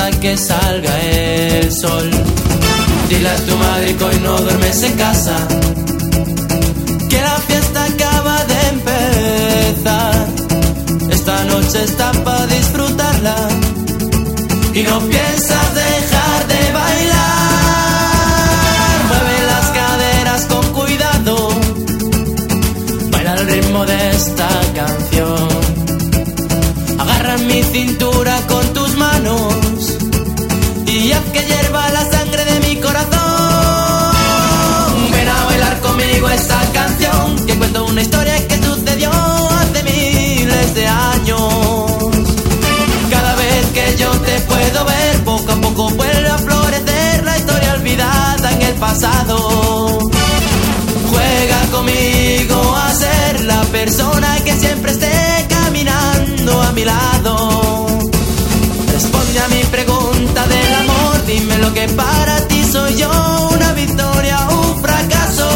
hasta que salga el sol. Dile a tu madre que hoy no duermes en casa, que la fiesta acaba de empezar. Esta noche está para disfrutarla y no piensas dejar de bailar. Mueve las caderas con cuidado, baila al ritmo de esta canción. Agarra mi cintura con tus manos y haz que hierva la sangre de mi corazón. Ven a bailar conmigo esta canción, que cuenta una historia que sucedió hace miles de años. Cada vez que yo te puedo ver, poco a poco vuelve a florecer la historia olvidada en el pasado. Juega conmigo a ser la persona que siempre esté caminando a mi lado. Responde a mi pregunta del amor, dime lo que para ti soy yo, una victoria o un fracaso.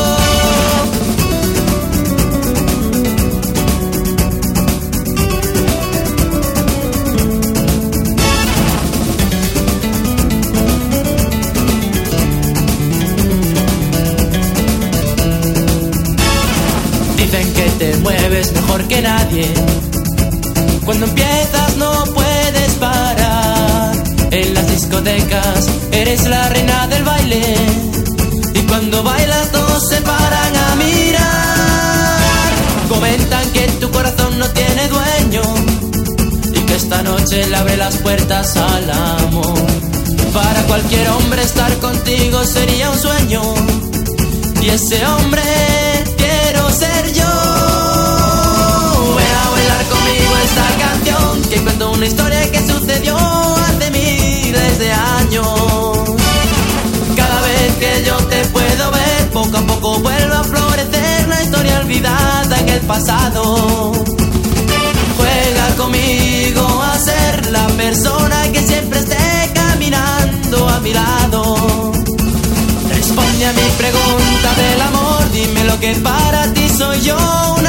Dicen que te mueves mejor que nadie, cuando empiezas no puedes parar. En las discotecas eres la reina del baile, y cuando bailas todos se paran a mirar. Comentan que tu corazón no tiene dueño y que esta noche le abre las puertas al amor. Para cualquier hombre estar contigo sería un sueño, y ese hombre quiero ser yo. Ven a bailar conmigo esta canción, que cuenta una historia que sucedió hace miles de años. Cada vez que yo te puedo ver, poco a poco vuelve a florecer la historia olvidada en el pasado. Juega conmigo a ser la persona que siempre esté caminando a mi lado. Responde a mi pregunta del amor, dime lo que para ti soy yo.